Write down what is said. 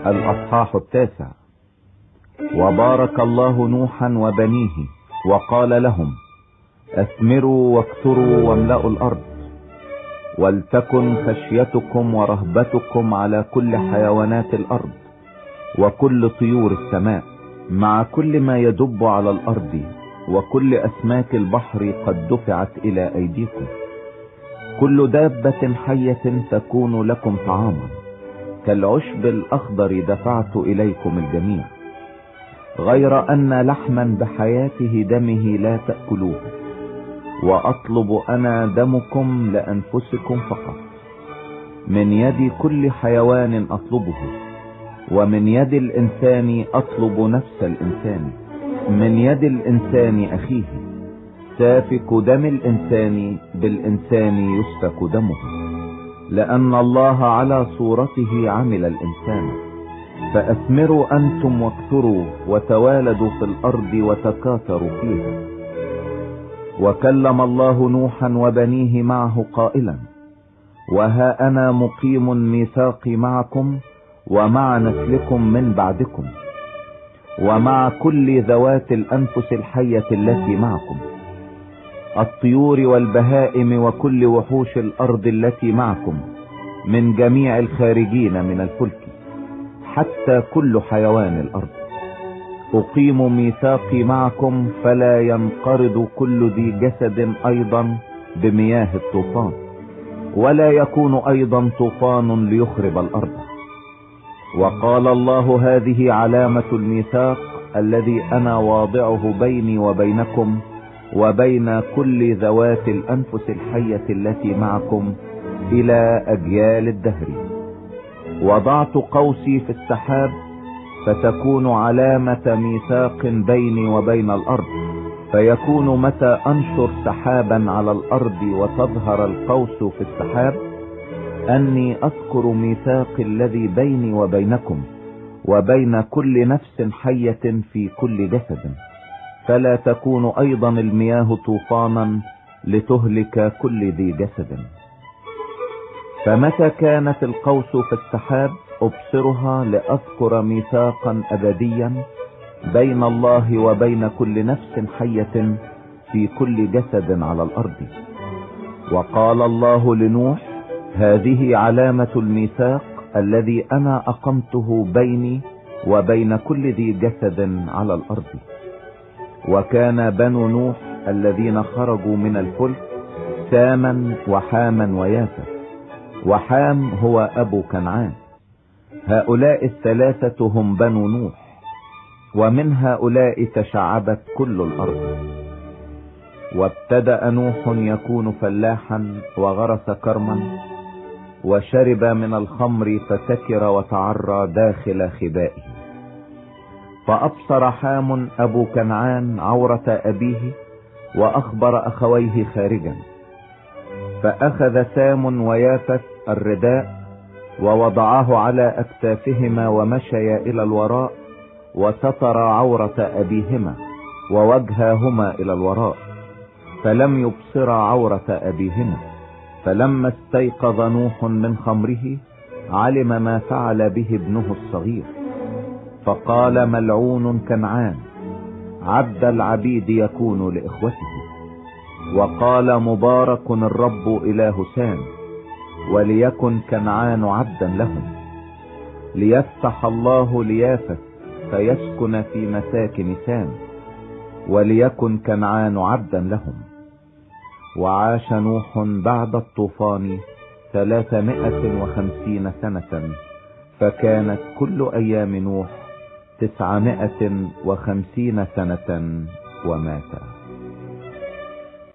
الأصحاح 9. وبارك الله نوحا وبنيه وقال لهم: اثمروا واكثروا واملأوا الأرض، ولتكن خشيتكم ورهبتكم على كل حيوانات الأرض وكل طيور السماء مع كل ما يدب على الأرض، وكل أسماك البحر قد دفعت إلى أيديكم. كل دابة حية تكون لكم طعاما، كالعشب الأخضر دفعت إليكم الجميع، غير أن لحما بحياته دمه لا تأكلوه، وأطلب أنا دمكم لأنفسكم فقط. من يد كل حيوان أطلبه، ومن يد الإنسان أطلب نفس الإنسان، من يد الإنسان أخيه. سافك دم الإنسان بالإنسان يسفك دمه، لأن الله على صورته عمل الإنسان. فأثمروا أنتم واكثروا وتوالدوا في الأرض وتكاثروا فيها. وكلم الله نوحا وبنيه معه قائلا: وها أنا مقيم ميثاقي معكم ومع نسلكم من بعدكم، ومع كل ذوات الأنفس الحية التي معكم، الطيور والبهائم وكل وحوش الأرض التي معكم، من جميع الخارجين من الفلك، حتى كل حيوان الأرض. أقيم ميثاقي معكم، فلا ينقرض كل ذي جسد أيضا بمياه الطوفان، ولا يكون أيضا طوفان ليخرب الأرض. وقال الله: هذه علامة الميثاق الذي أنا واضعه بيني وبينكم وبين كل ذوات الأنفس الحية التي معكم إلى أجيال الدهر. وضعت قوسي في السحاب، فتكون علامة ميثاق بيني وبين الأرض، فيكون متى أنشر سحابا على الأرض وتظهر القوس في السحاب، أني أذكر ميثاقي الذي بيني وبينكم وبين كل نفس حية في كل جسد، فلا تكون أيضا المياه طوفانا لتهلك كل ذي جسد. فمتى كانت القوس في السحاب أبصرها لأذكر ميثاقا أبديا بين الله وبين كل نفس حية في كل جسد على الأرض. وقال الله لنوح: هذه علامة الميثاق الذي أنا أقمته بيني وبين كل ذي جسد على الأرض. وكان بنو نوح الذين خرجوا من الفلك ساما وحاما ويافث، وحام هو أبو كنعان. هؤلاء الثلاثة هم بنو نوح، ومن هؤلاء تشعبت كل الأرض. وابتدأ نوح يكون فلاحا وغرس كرما، وشرب من الخمر فسكر وتعرى داخل خبائه. فأبصر حام أبو كنعان عورة أبيه، وأخبر أخويه خارجا. فأخذ سام ويافث الرداء ووضعاه على أكتافهما، ومشيا إلى الوراء، وستر عورة أبيهما ووجهاهما إلى الوراء، فلم يبصرا عورة أبيهما. فلما استيقظ نوح من خمره علم ما فعل به ابنه الصغير، فقال: ملعون كنعان، عبد العبيد يكون لإخوته. وقال: مبارك الرب إله سام، وليكن كنعان عبدا لهم. ليفتح الله ليافث فيسكن في مساكن سام، وليكن كنعان عبدا لهم. وعاش نوح بعد الطوفان 350 سنة، فكانت كل أيام نوح 950 سنة ومات.